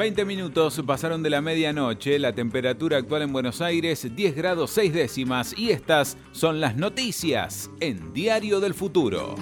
20 minutos pasaron de la medianoche, la temperatura actual en Buenos Aires 10 grados 6 décimas y estas son las noticias en Diario del Futuro.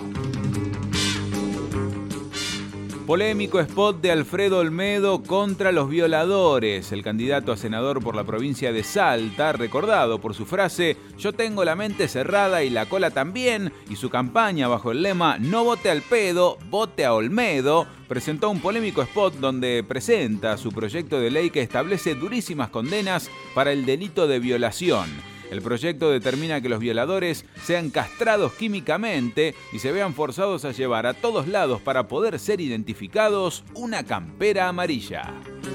Polémico spot de Alfredo Olmedo contra los violadores. El candidato a senador por la provincia de Salta, recordado por su frase "Yo tengo la mente cerrada y la cola también", y su campaña bajo el lema "No vote al pedo, vote a Olmedo", presentó un polémico spot donde presenta su proyecto de ley que establece durísimas condenas para el delito de violación. El proyecto determina que los violadores sean castrados químicamente y se vean forzados a llevar a todos lados para poder ser identificados una campera amarilla.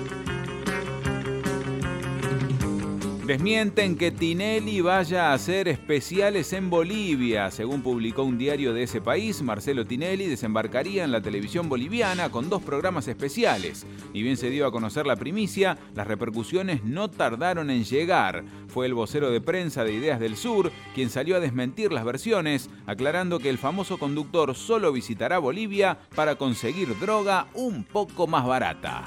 Desmienten que Tinelli vaya a hacer especiales en Bolivia. Según publicó un diario de ese país, Marcelo Tinelli desembarcaría en la televisión boliviana con 2 programas especiales. Ni bien se dio a conocer la primicia, las repercusiones no tardaron en llegar. Fue el vocero de prensa de Ideas del Sur quien salió a desmentir las versiones, aclarando que el famoso conductor solo visitará Bolivia para conseguir droga un poco más barata.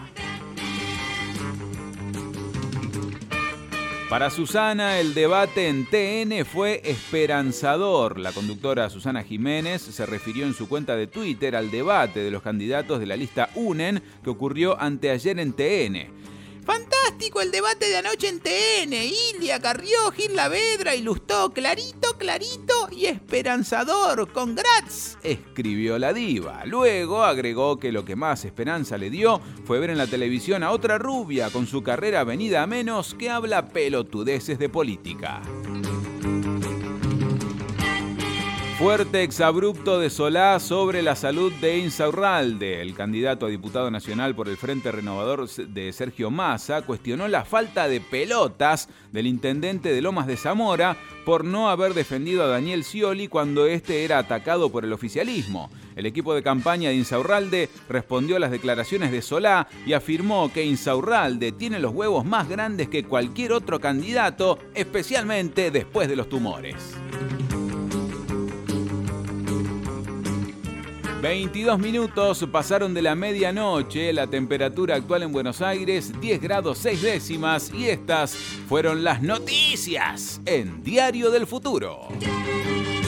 Para Susana, el debate en TN fue esperanzador. La conductora Susana Jiménez se refirió en su cuenta de Twitter al debate de los candidatos de la lista UNEN que ocurrió anteayer en TN. Fantástico el debate de anoche en TN. Ilia, Carrió, Gil Lavedra y Lustó. Clarito, clarito y esperanzador. ¡Congrats!, escribió la diva. Luego agregó que lo que más esperanza le dio fue ver en la televisión a otra rubia con su carrera venida a menos que habla pelotudeces de política. Fuerte exabrupto de Solá sobre la salud de Insaurralde. El candidato a diputado nacional por el Frente Renovador de Sergio Massa cuestionó la falta de pelotas del intendente de Lomas de Zamora por no haber defendido a Daniel Scioli cuando este era atacado por el oficialismo. El equipo de campaña de Insaurralde respondió a las declaraciones de Solá y afirmó que Insaurralde tiene los huevos más grandes que cualquier otro candidato, especialmente después de los tumores. 22 minutos pasaron de la medianoche, la temperatura actual en Buenos Aires 10 grados 6 décimas y estas fueron las noticias en Diario del Futuro.